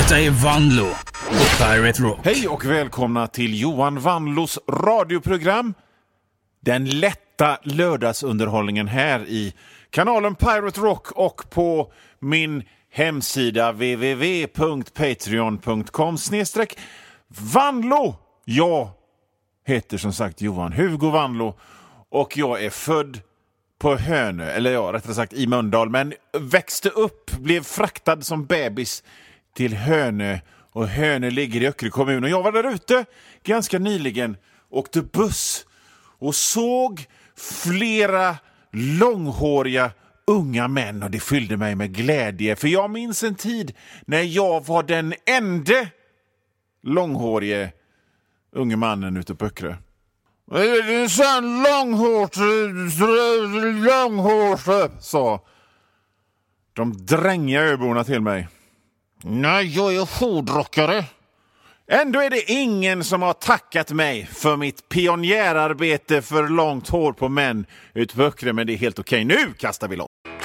Detta är Vanlo på Pirate Rock. Hej och välkomna till Johan Vanlos radioprogram. Den lätta lördagsunderhållningen här i kanalen Pirate Rock och på min hemsida www.patreon.com/Vanlo. Jag heter som sagt Johan Hugo Vanlo och jag är född på Hönö, eller ja, rättare sagt i Mölndal, men växte upp, blev fraktad som bebis till Hönö, och Hönö ligger i Öckerö kommun, och jag var där ute ganska nyligen, åkte buss och såg flera långhåriga unga män, och det fyllde mig med glädje, för jag minns en tid när jag var den enda långhårige unge mannen ute på Öckerö. Det är en sån långhårt, sa de drängiga öborna till mig. Nej, jag är hårdrockare. Ändå är det ingen som har tackat mig för mitt pionjärarbete för långt hår på män ute på Öckerö, men det är helt okej. Nu kastar vi loss.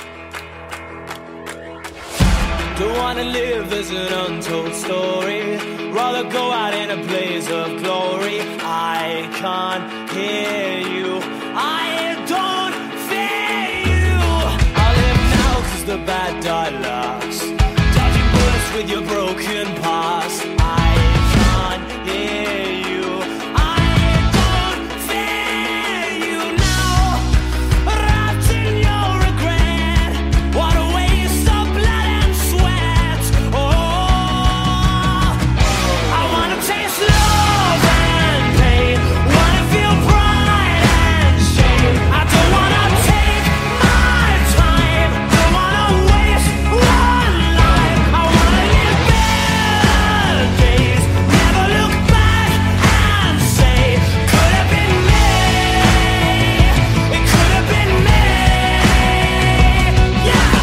Don't wanna live as an untold story. Rather go out in a blaze of glory. I can't hear you. I don't fear you. I live now 'cause the bad die last. Dodging bullets with your broken past. I can't hear you. I don't fear you now. Wrapped in your regret. What a waste of blood and sweat. Oh, I wanna taste love and pain. Wanna feel pride and shame. I don't wanna take my time. Don't wanna waste one life. I wanna live better days. Never look back and say, could have been me. It could have been me. Yeah.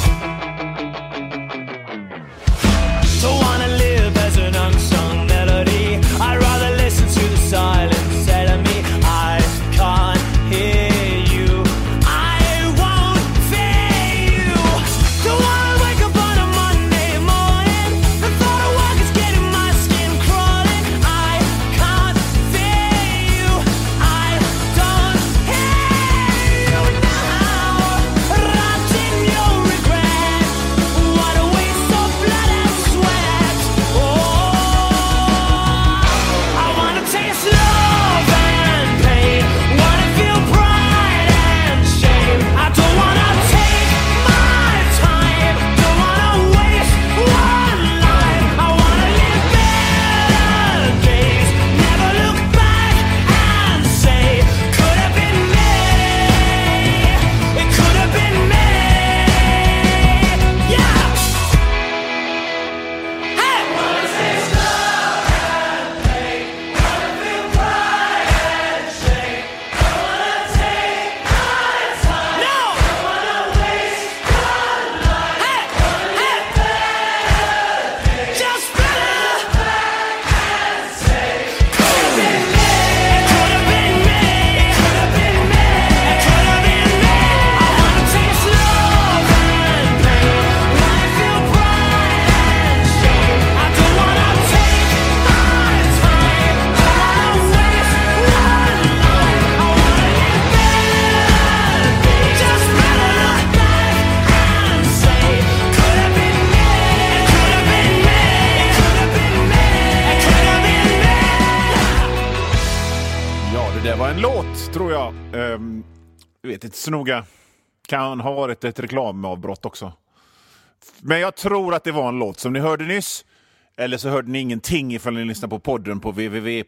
Don't wanna live as an unsung melody. I'd rather listen to the silence telling me I can't hear you. I won't fear you. Don't wanna wake up on a Monday morning. The thought of work is getting my skin crawling. I can't fear you. I don't hear you now. Wrapped in your regret. What a waste of blood and sweat. Oh, I wanna taste love and pain. Wanna feel pride and shame. I don't wanna take my time. Don't wanna waste one life. I wanna live better days. Never look back and say, could have been me. It could have been me. Yeah. Hey. Wanna taste love and pain. Wanna feel pride and shame. Don't wanna take my time. No. Don't wanna waste one life. Hey. Hey. Just better back and say, could have been me. It could have been me. It could have been me. It could have been me. I wanna taste love and pain. Wanna feel pride and shame. I don't wanna take my time. Don't wanna waste one life. I wanna live better days. Just better look back and say, could have been me. It could have been me. It could have been me. It could have been me. Ja, det där var en låt, tror jag. Jag vet inte så noga. Kan ha varit ett reklamavbrott också. Men jag tror att det var en låt som ni hörde nyss. Eller så hörde ni ingenting ifall ni lyssnar på podden på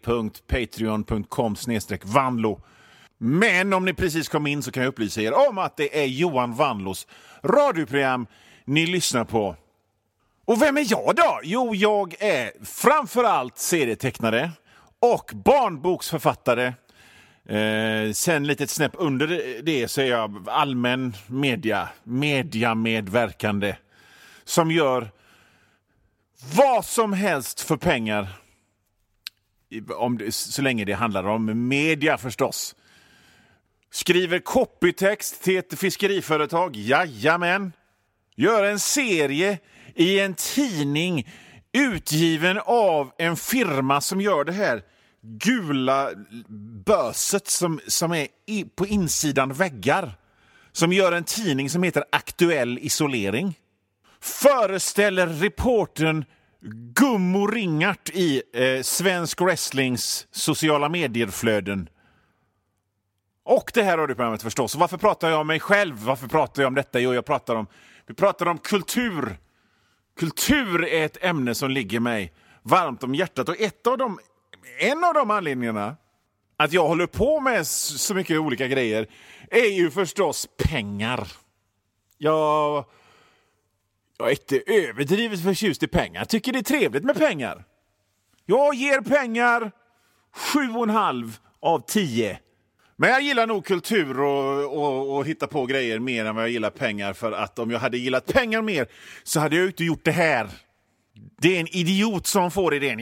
www.patreon.com/Vanlo. Men om ni precis kom in så kan jag upplysa er om att det är Johan Vanlos radioprogram ni lyssnar på. Och vem är jag då? Jo, jag är framförallt serietecknare och barnboksförfattare. Sen lite ett snäpp under det så är jag allmän mediamedverkande som gör vad som helst för pengar, så länge det handlar om media förstås. Skriver copytext till ett fiskeriföretag, jajamän. Gör en serie i en tidning utgiven av en firma som gör det här gula böset som är på insidan väggar. Som gör en tidning som heter Aktuell Isolering. Föreställer reportern Gummo Ringart i svensk wrestlings sociala medierflöden. Och det här radioprogrammet förstås. Varför pratar jag om mig själv? Varför pratar jag om detta? Jo, vi pratar om kultur. Kultur är ett ämne som ligger mig varmt om hjärtat. Och en av de anledningarna att jag håller på med så mycket olika grejer är ju förstås pengar. Jag är inte överdrivet förtjust i pengar. Jag tycker det är trevligt med pengar. Jag ger pengar 7,5 av 10. Men jag gillar nog kultur och hitta på grejer mer än vad jag gillar pengar. För att om jag hade gillat pengar mer så hade jag inte gjort det här. Det är en idiot som får idén.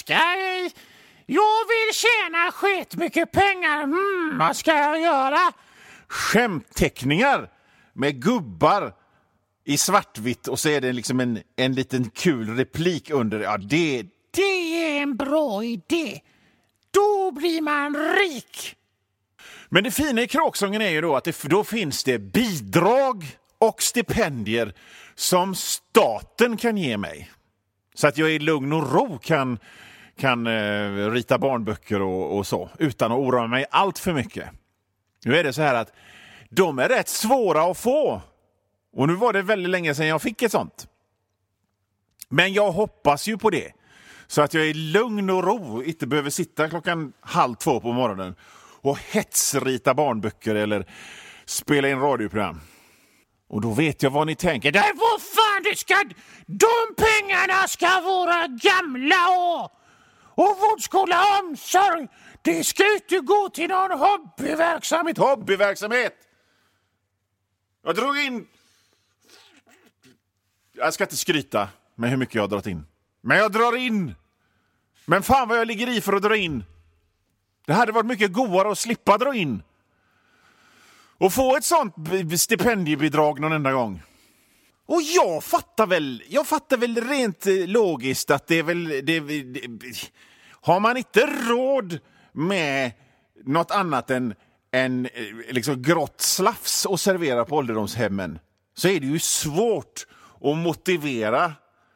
Jag vill tjäna skitmycket pengar. Vad ska jag göra? Skämtteckningar med gubbar i svartvitt och så är det liksom en liten kul replik under. Ja, det är en bra idé. Då blir man rik. Men det fina i kråksången är ju då att då finns det bidrag och stipendier som staten kan ge mig. Så att jag i lugn och ro kan rita barnböcker och så utan att oroa mig allt för mycket. Nu är det så här att de är rätt svåra att få. Och nu var det väldigt länge sedan jag fick ett sånt. Men jag hoppas ju på det. Så att jag i lugn och ro inte behöver sitta 1:30 på morgonen och hetsrita barnböcker eller spela in radioprogram. Och då vet jag vad ni tänker. Nej, vad fan, de pengarna ska vara gamla och vårdskola och omsorg. Det ska inte gå till någon hobbyverksamhet. Hobbyverksamhet! Jag drog in... Jag ska inte skryta med hur mycket jag har dragit in. Men jag drar in. Men fan vad jag ligger i för att dra in. Det hade varit mycket godare att slippa dra in. Och få ett sånt stipendiebidrag någon enda gång. Och jag fattar väl rent logiskt att det är väl... har man inte råd med något annat än liksom grått slafs och servera på ålderdomshemmen så är det ju svårt att motivera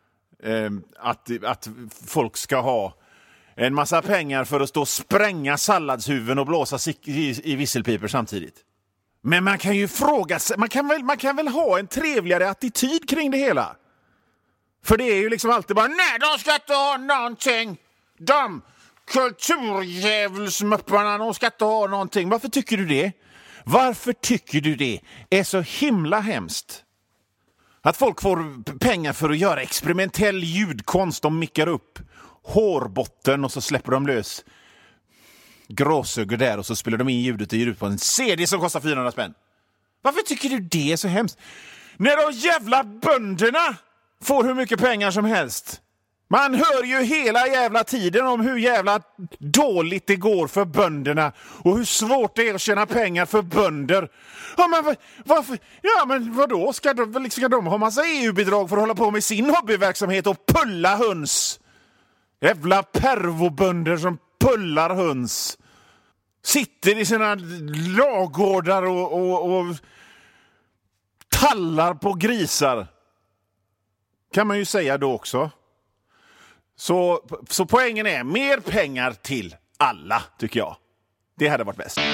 att folk ska ha en massa pengar för att stå och spränga salladshuvuden och blåsa i visselpiper samtidigt. Men man kan ju fråga sig, man kan väl ha en trevligare attityd kring det hela. För det är ju liksom alltid bara, nej, de ska inte ha någonting. De kulturjävelsmupparna, de ska inte ha någonting. Varför tycker du det? Varför tycker du det är så himla hemskt? Att folk får pengar för att göra experimentell ljudkonst. De mickar upp hårbotten och så släpper de lös gråsögor där och så spelar de in ljudet och ger ut på en CD som kostar 400 spänn. Varför tycker du det är så hemskt? När de jävla bönderna får hur mycket pengar som helst. Man hör ju hela jävla tiden om hur jävla dåligt det går för bönderna och hur svårt det är att tjäna pengar för bönder. Ja, men varför? Ja, men vadå? Ska de ha massa EU-bidrag för att hålla på med sin hobbyverksamhet och pulla höns? Jävla pervobönder som pullar höns. Sitter i sina lagårdar och tallar på grisar. Kan man ju säga då också. Så poängen är mer pengar till alla, tycker jag. Det hade varit bäst.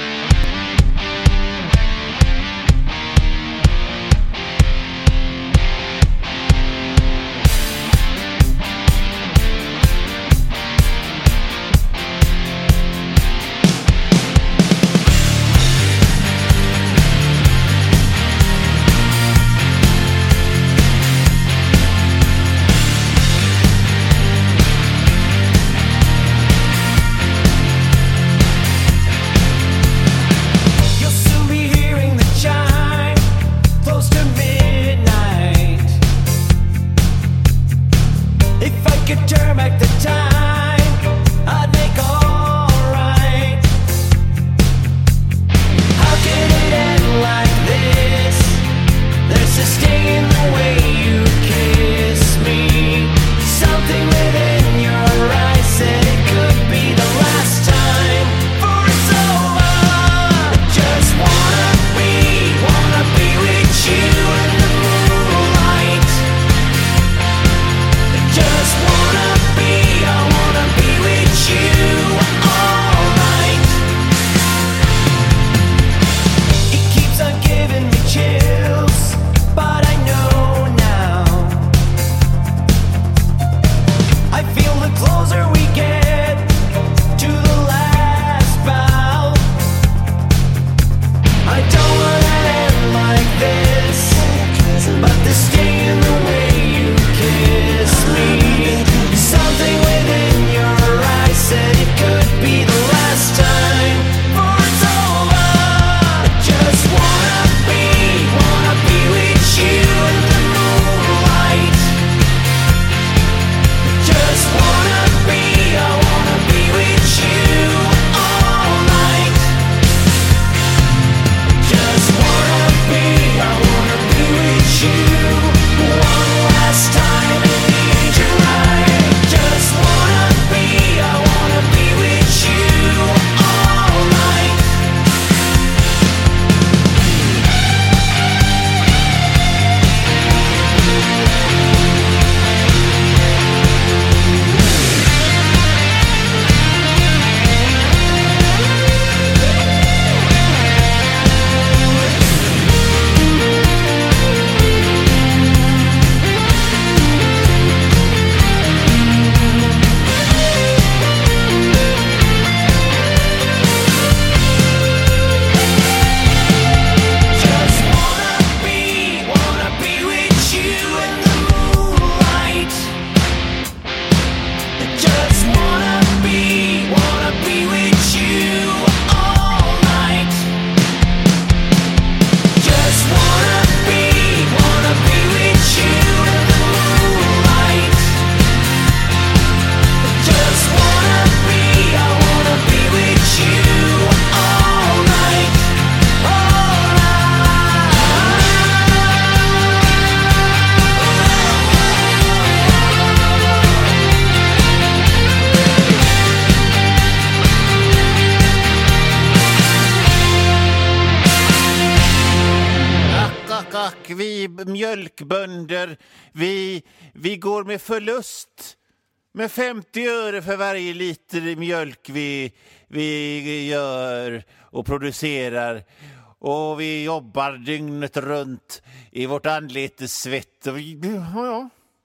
ack, vi mjölkbönder, vi går med förlust. Med 50 öre för varje liter mjölk vi gör och producerar. Och vi jobbar dygnet runt i vårt anletes svett. Ja.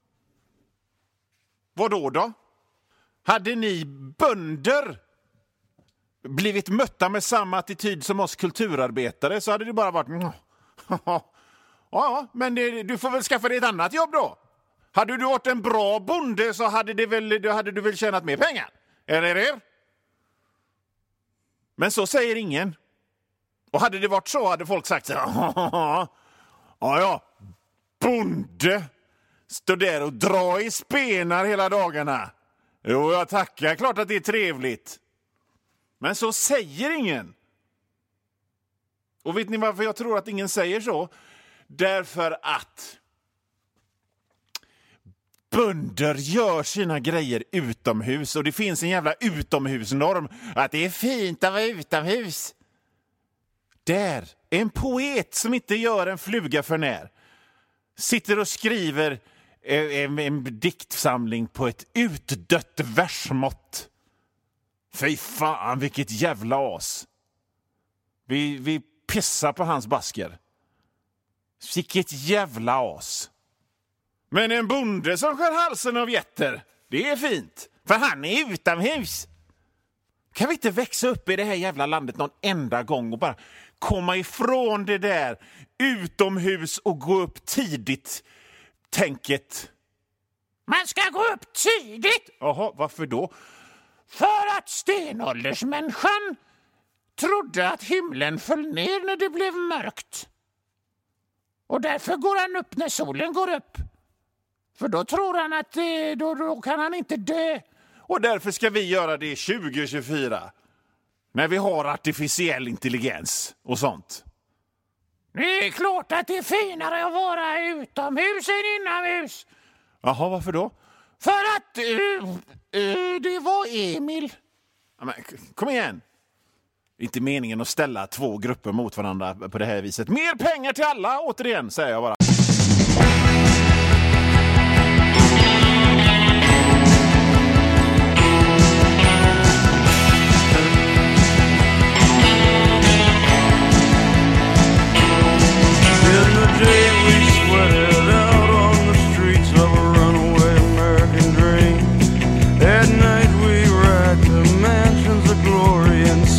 Vadå då? Hade ni bönder blivit mötta med samma attityd som oss kulturarbetare så hade det bara varit... Ja, men du får väl skaffa dig ett annat jobb då. Hade du varit en bra bonde så hade du väl tjänat mer pengar. Eller? Men så säger ingen. Och hade det varit så hade folk sagt så här, ja, bonde. Stå där och dra i spenar hela dagarna. Jo, jag tackar. Klart att det är trevligt. Men så säger ingen. Och vet ni varför jag tror att ingen säger så? Därför att bönder gör sina grejer utomhus. Och det finns en jävla utomhusnorm. Att det är fint att vara utomhus. Där, en poet som inte gör en fluga för när. Sitter och skriver en diktsamling på ett utdött versmått. Fy fan, vilket jävla as. Vi pissar på hans basker. Vilket jävla as. Men en bonde som skär halsen av jätter, det är fint. För han är utomhus. Kan vi inte växa upp i det här jävla landet någon enda gång och bara komma ifrån det där utomhus och gå upp tidigt tänket? Man ska gå upp tidigt! Jaha, varför då? För att stenåldersmänniskan trodde att himlen föll ner när det blev mörkt. Och därför går han upp när solen går upp. För då tror han att då kan han inte dö. Och därför ska vi göra det 2024. När vi har artificiell intelligens och sånt. Det är klart att det är finare att vara utomhus än inomhus. Jaha, varför då? För att det var Emil. Ja, men, kom igen. Inte meningen att ställa två grupper mot varandra på det här viset. Mer pengar till alla, återigen, säger jag bara.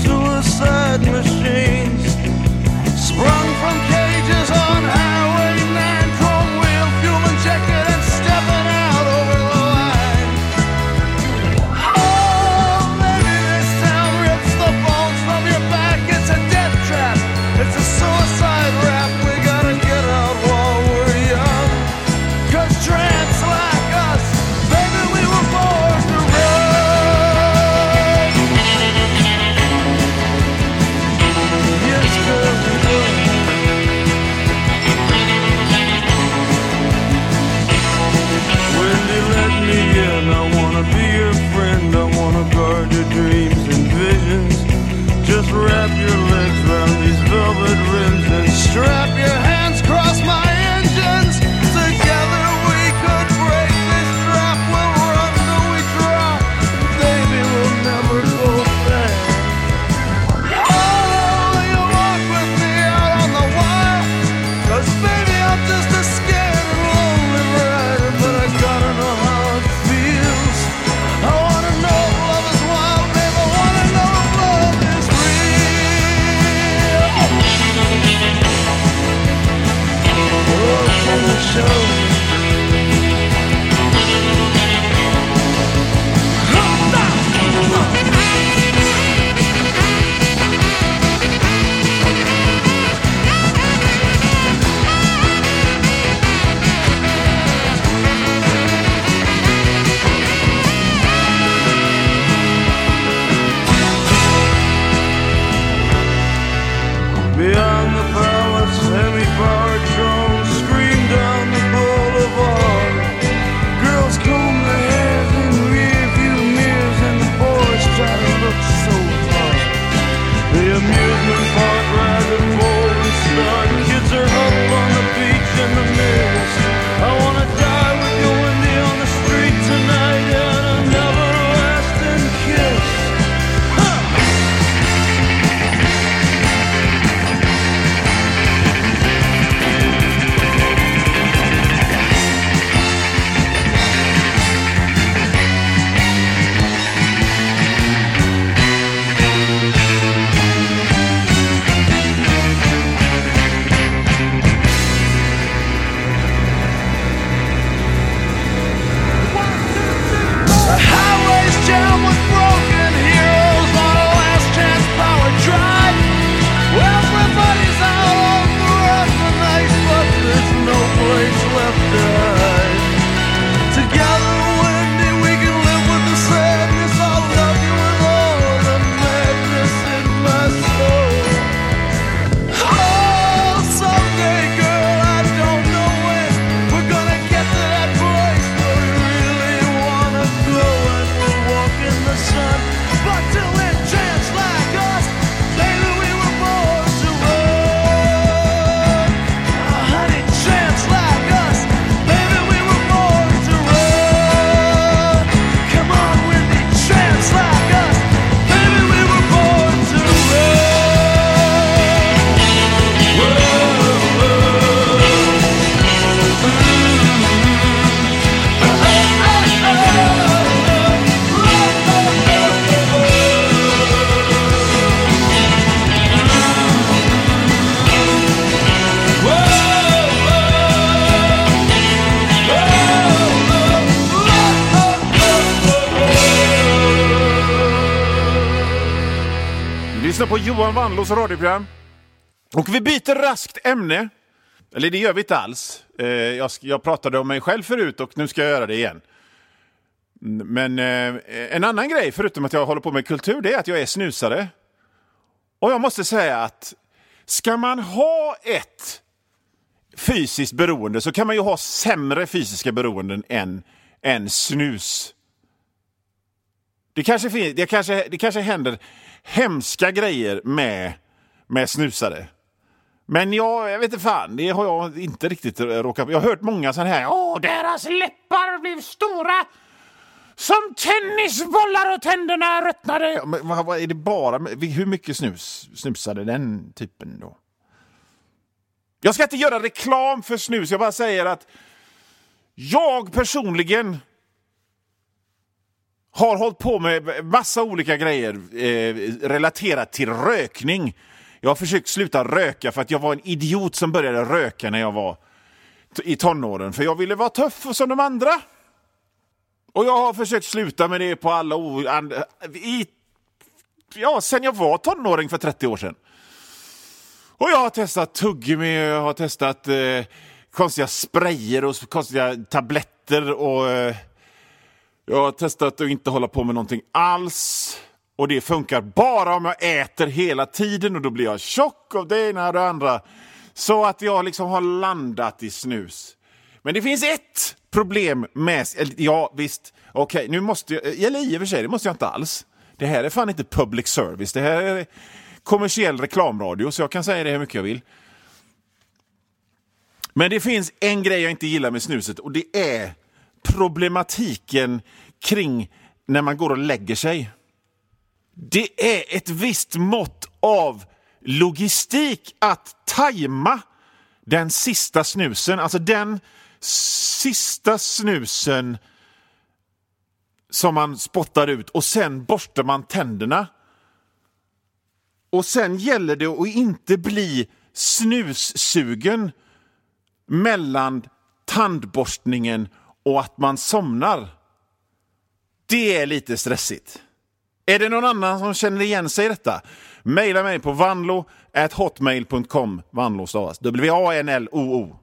Machines sprung from cages on Highway lyssnar på Johan Wanlås radioprogram. Och vi byter raskt ämne. Eller det gör vi inte alls. Jag pratade om mig själv förut och nu ska jag göra det igen. Men en annan grej, förutom att jag håller på med kultur, det är att jag är snusare. Och jag måste säga att ska man ha ett fysiskt beroende så kan man ju ha sämre fysiska beroenden än snus. Det kanske händer hemska grejer med snusare. Men jag vet inte fan, det har jag inte riktigt råkat. Jag har hört många sådana här, deras läppar blev stora som tennisbollar och tänderna ruttnade. Men vad är det bara? Hur mycket snusade den typen då? Jag ska inte göra reklam för snus, jag bara säger att jag personligen har hållit på med massa olika grejer relaterat till rökning. Jag har försökt sluta röka för att jag var en idiot som började röka när jag var i tonåren. För jag ville vara tuff som de andra. Och jag har försökt sluta med det på alla sen jag var tonåring för 30 år sedan. Och jag har testat tuggummi, jag har testat konstiga sprayer och konstiga tabletter och jag har testat att inte hålla på med någonting alls. Och det funkar bara om jag äter hela tiden och då blir jag tjock av det ena och det andra. Så att jag liksom har landat i snus. Men det finns ett problem med... Ja, visst. Okej, nu måste jag... Eller i och för sig, det måste jag inte alls. Det här är fan inte public service. Det här är kommersiell reklamradio, så jag kan säga det hur mycket jag vill. Men det finns en grej jag inte gillar med snuset och det är problematiken kring när man går och lägger sig. Det är ett visst mått av logistik att tajma den sista snusen. Alltså den sista snusen som man spottar ut och sen borstar man tänderna. Och sen gäller det att inte bli snussugen mellan tandborstningen och att man somnar. Det är lite stressigt. Är det någon annan som känner igen sig i detta? Maila mig på vanlo@hotmail.com. Vanlo stavas WANLOO.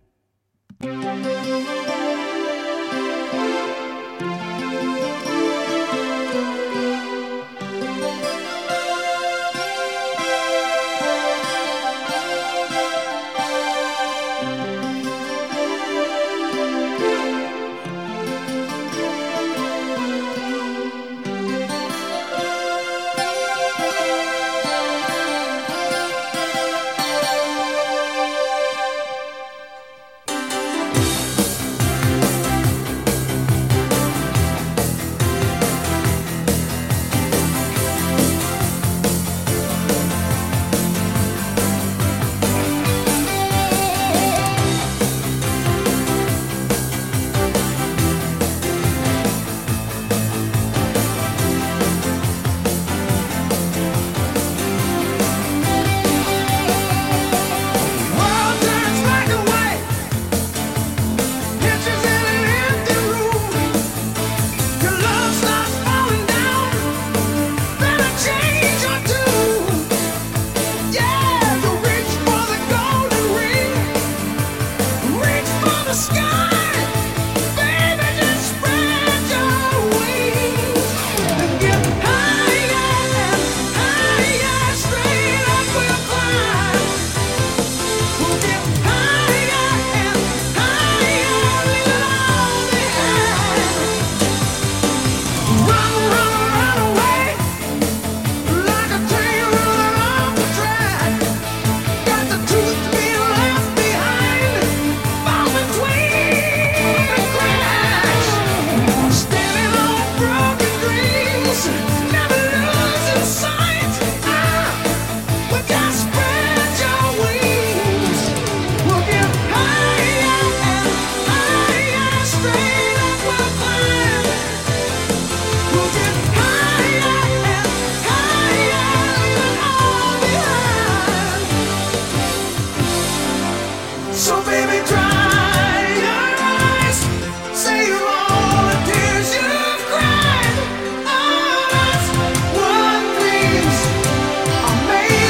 Made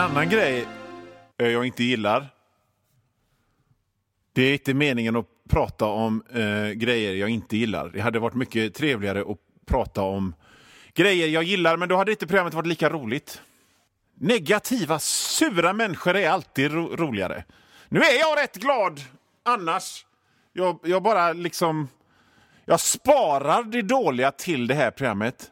annan grej jag inte gillar. Det är inte meningen att prata om grejer jag inte gillar. Det hade varit mycket trevligare att prata om grejer jag gillar, men då hade inte programmet varit lika roligt. Negativa, sura människor är alltid roligare. Nu är jag rätt glad annars. Jag bara liksom... Jag sparar det dåliga till det här programmet.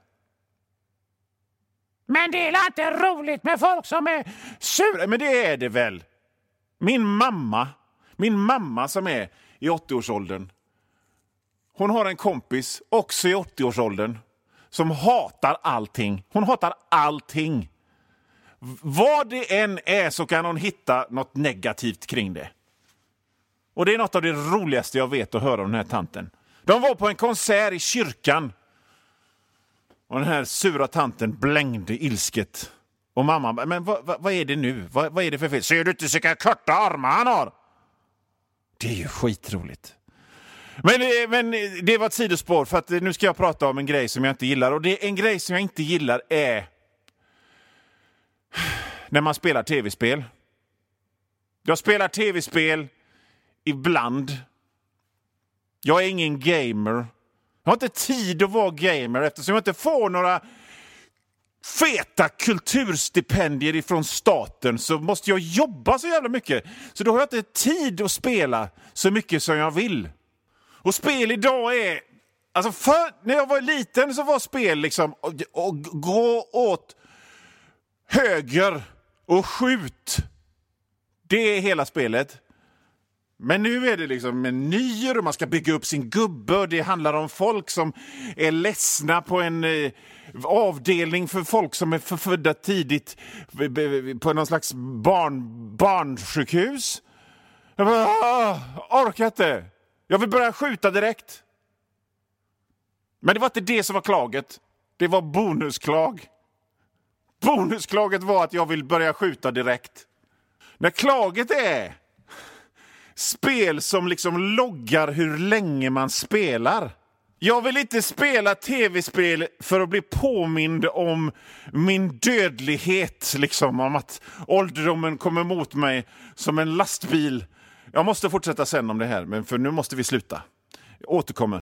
Men det är inte roligt med folk som är sura. Men det är det väl. Min mamma som är i 80-årsåldern. Hon har en kompis också i 80-årsåldern som hatar allting. Hon hatar allting. Vad det än är så kan hon hitta något negativt kring det. Och det är något av det roligaste jag vet att höra om den här tanten. De var på en konsert i kyrkan. Och den här sura tanten blängde ilsket. Och mamma, men vad är det nu? Vad är det för fel? Ser du inte vilka korta armar han har? Det är ju skitroligt. Men det var ett sidospår, för att nu ska jag prata om en grej som jag inte gillar. Och det är en grej som jag inte gillar är när man spelar tv-spel. Jag spelar tv-spel ibland. Jag är ingen gamer. Jag har inte tid att vara gamer eftersom jag inte får några feta kulturstipendier ifrån staten, så måste jag jobba så jävla mycket. Så då har jag inte tid att spela så mycket som jag vill. Och spel idag är... Alltså när jag var liten så var spel liksom och gå åt höger och skjut. Det är hela spelet. Men nu är det liksom menyer och man ska bygga upp sin gubbe. Och det handlar om folk som är ledsna på en avdelning för folk som är förfödda tidigt på någon slags barnsjukhus. Jag bara, orkar inte. Jag vill börja skjuta direkt. Men det var inte det som var klaget. Det var bonusklag. Bonusklaget var att jag vill börja skjuta direkt. När klaget är spel som liksom loggar hur länge man spelar. Jag vill inte spela tv-spel för att bli påmind om min dödlighet. Liksom, om att ålderdomen kommer mot mig som en lastbil. Jag måste fortsätta sen om det här, men för nu måste vi sluta. Jag återkommer.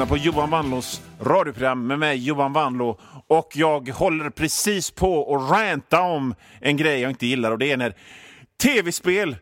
lyssnar på Johan Wanlås radioprogram med mig, Johan Wanlå. Och jag håller precis på att ranta om en grej jag inte gillar. Och det är när tv-spel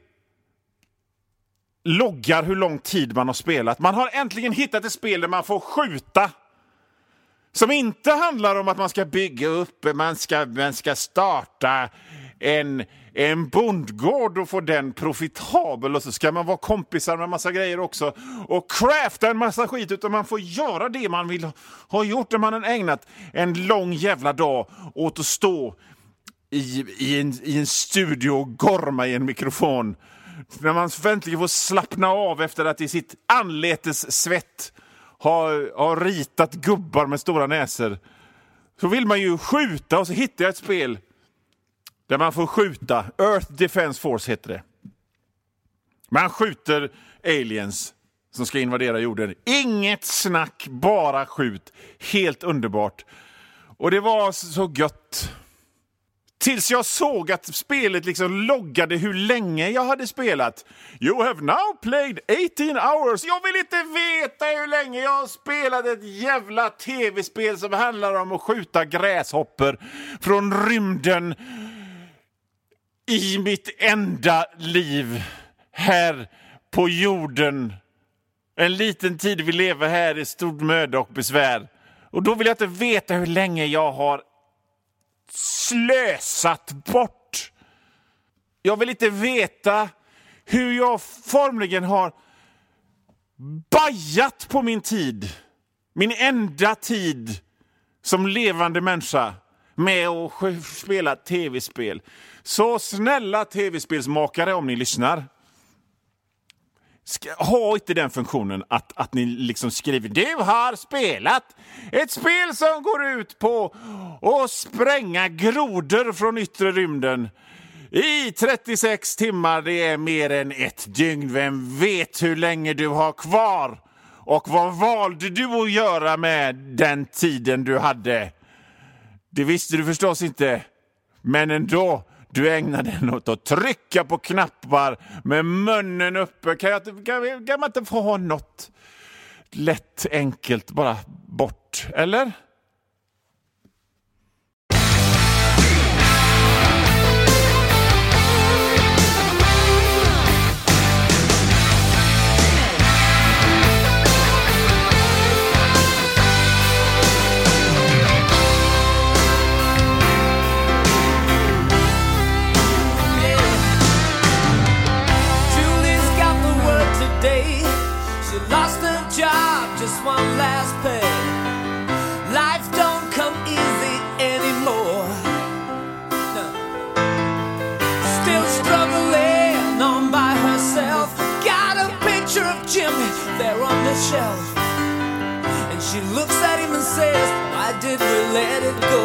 loggar hur lång tid man har spelat. Man har äntligen hittat ett spel där man får skjuta. Som inte handlar om att man ska bygga upp, man ska starta en bondgård och få den profitabel, och så ska man vara kompisar med massa grejer också och crafta en massa skit, utan man får göra det man vill ha gjort, när man har ägnat en lång jävla dag åt att stå i en studio och gorma i en mikrofon. När man äntligen får slappna av efter att i sitt anletes svett har ritat gubbar med stora näser, så vill man ju skjuta, och så hittar jag ett spel där man får skjuta. Earth Defense Force heter det. Man skjuter aliens som ska invadera jorden. Inget snack, bara skjut. Helt underbart. Och det var så gött. Tills jag såg att spelet liksom loggade hur länge jag hade spelat. You have now played 18 hours. Jag vill inte veta hur länge jag har spelat ett jävla tv-spel som handlar om att skjuta gräshopper från rymden i mitt enda liv här på jorden. En liten tid vi lever här i stor möda och besvär. Och då vill jag inte veta hur länge jag har slösat bort. Jag vill inte veta hur jag formligen har bajat på min tid. Min enda tid som levande människa med att spela tv-spel. Så snälla tv-spelsmakare, om ni lyssnar, ha inte den funktionen att ni liksom skriver: du har spelat ett spel som går ut på att spränga grodor från yttre rymden i 36 timmar. Det är mer än ett dygn. Vem vet hur länge du har kvar? Och vad valde du att göra med den tiden du hade? Det visste du förstås inte. Men ändå, du ägnade den åt att trycka på knappar med munnen uppe. Kan man inte få ha något lätt, enkelt, bara bort, eller? Just one last pay. Life don't come easy anymore. No. Still struggling on by herself. Got a picture of Jimmy there on the shelf. And she looks at him and says, why did we let it go?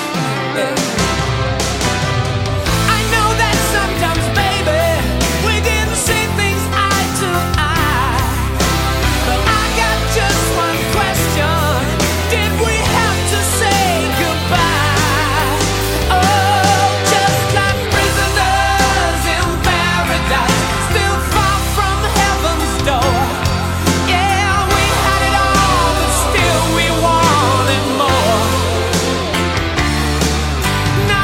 I know that sometimes, baby, we didn't see things eye to eye. But I got just one question. Did we have to say goodbye? Oh, just like prisoners in paradise, still far from heaven's door. Yeah, we had it all, but still we wanted more.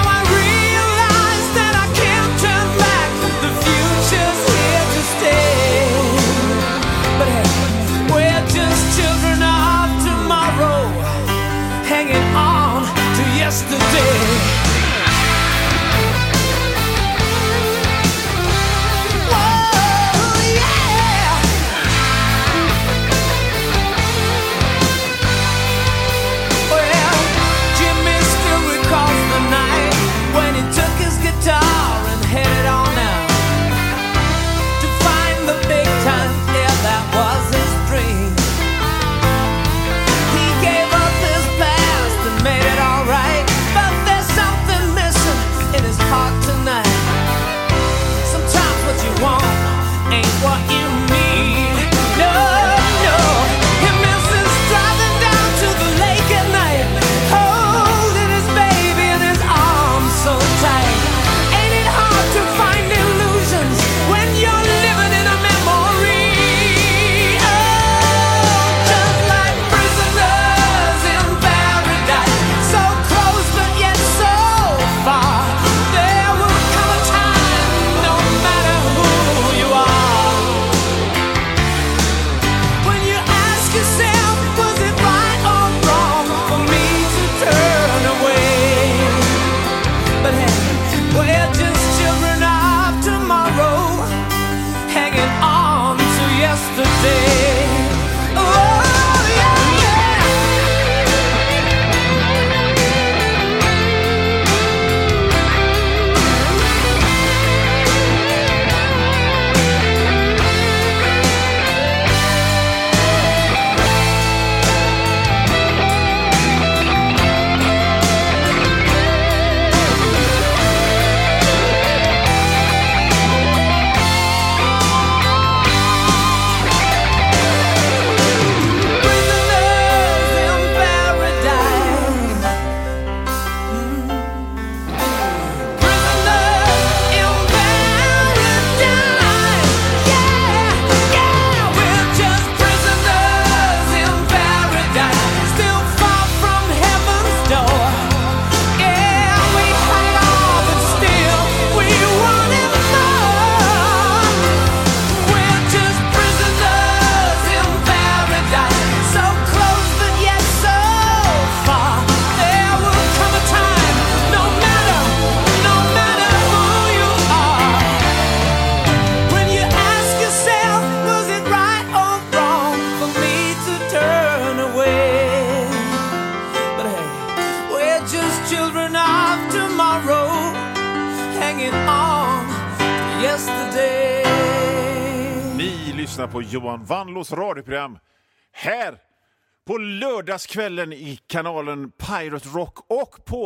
lyssnar på Johan Vanlos radioprogram här på lördagskvällen i kanalen Pirate Rock och på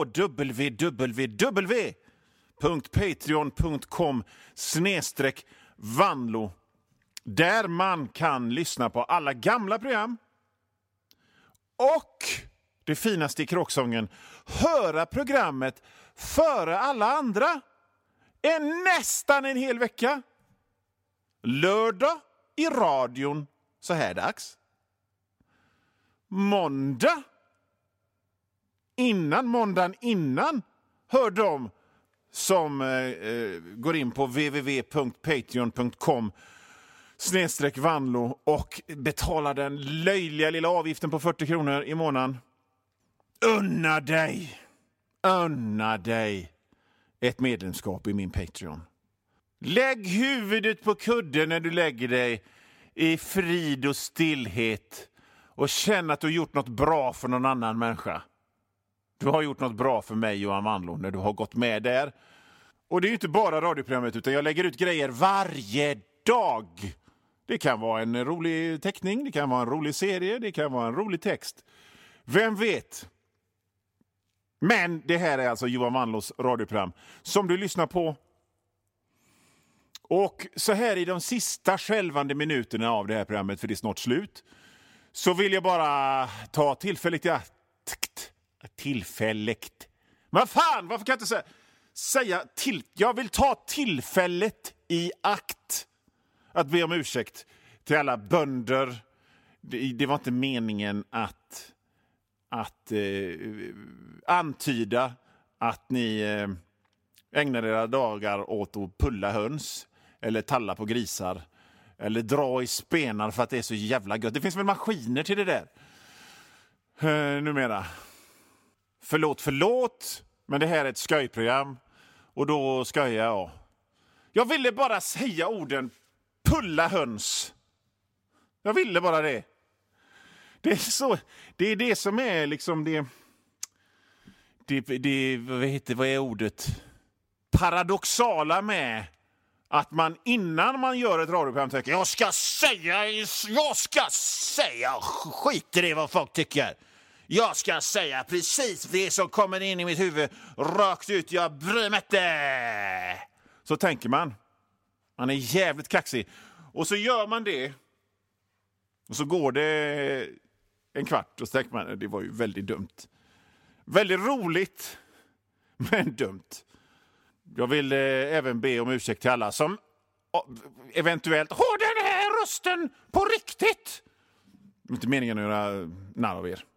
www.patreon.com/Vanlo, där man kan lyssna på alla gamla program och det finaste i kråksången, höra programmet före alla andra nästan en hel vecka. Lördag i radion så här dags. Måndagen innan hör de som går in på www.patreon.com/Vanlo och betalar den löjliga lilla avgiften på 40 kronor i månaden. Unna dig ett medlemskap i min Patreon. Lägg huvudet på kudden när du lägger dig i frid och stillhet och känn att du har gjort något bra för någon annan människa. Du har gjort något bra för mig, Johan Vanlo, när du har gått med där. Och det är ju inte bara radioprogrammet, utan jag lägger ut grejer varje dag. Det kan vara en rolig teckning, det kan vara en rolig serie, det kan vara en rolig text. Vem vet? Men det här är alltså Johan Vanlos radioprogram som du lyssnar på. Och så här i de sista skälvande minuterna av det här programmet, för det är snart slut, så vill jag bara ta tillfället i akt. Men fan, varför kan jag inte säga till? Jag vill ta tillfället i akt att be om ursäkt till alla bönder. Det var inte meningen att antyda att ni ägnar era dagar åt att pulla höns eller talla på grisar eller dra i spenar för att det är så jävla gött. Det finns väl maskiner till det där numera. Förlåt, men det här är ett skojprogram och då skojar jag. Jag ville bara säga orden pulla höns. Jag ville bara det. Det är det som är liksom vad är ordet? Paradoxala med att man innan man gör ett radioprogram tänker jag ska säga skit i det vad folk tycker. Jag ska säga precis det som kommer in i mitt huvud rakt ut. Jag bryr mig inte. Så tänker man. Man är jävligt kaxig. Och så gör man det. Och så går det en kvart och så tänker man det var ju väldigt dumt. Väldigt roligt, men dumt. Jag vill även be om ursäkt till alla som eventuellt har den här rösten på riktigt. Det är inte meningen att göra narr av er.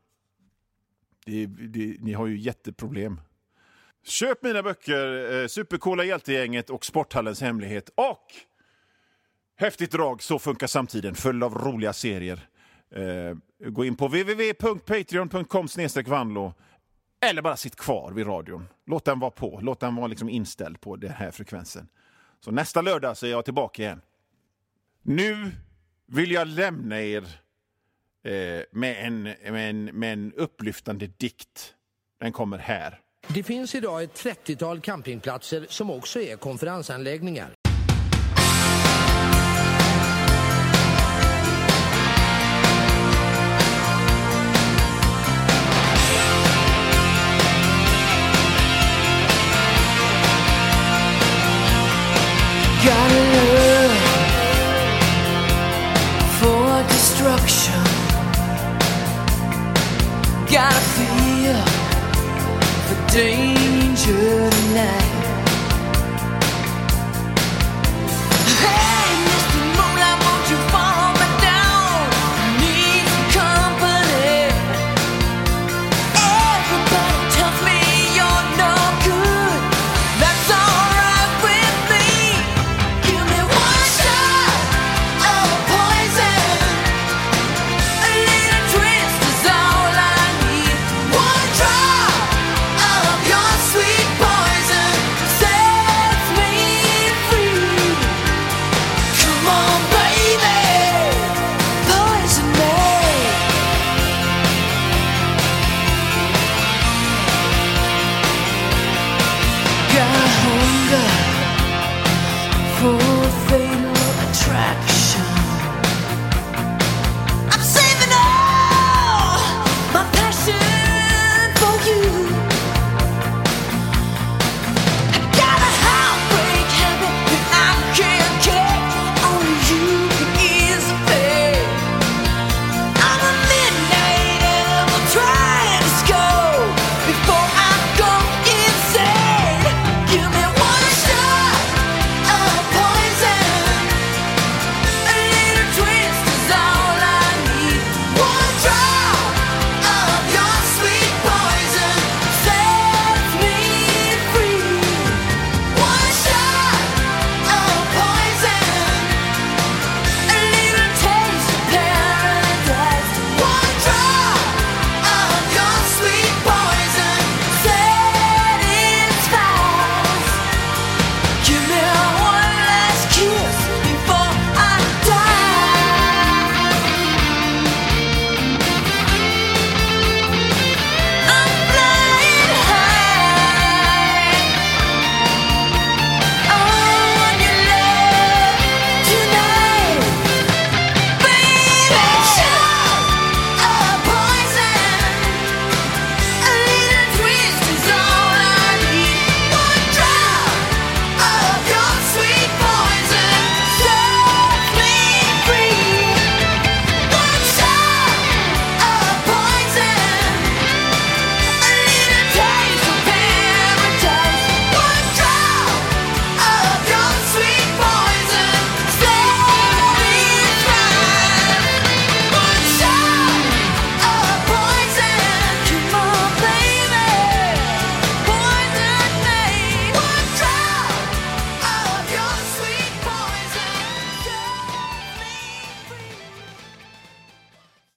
Ni har ju jätteproblem. Köp mina böcker Supercoola hjältegänget och Sporthallens hemlighet och Häftigt drag, så funkar samtiden, full av roliga serier. Gå in på www.patreon.com/Vanlo eller bara sitt kvar vid radion. Låt den vara på. Låt den vara liksom inställd på den här frekvensen. Så nästa lördag så är jag tillbaka igen. Nu vill jag lämna er med en upplyftande dikt. Den kommer här. Det finns idag ett 30-tal campingplatser som också är konferensanläggningar. Got a love for destruction. Got a feel for danger.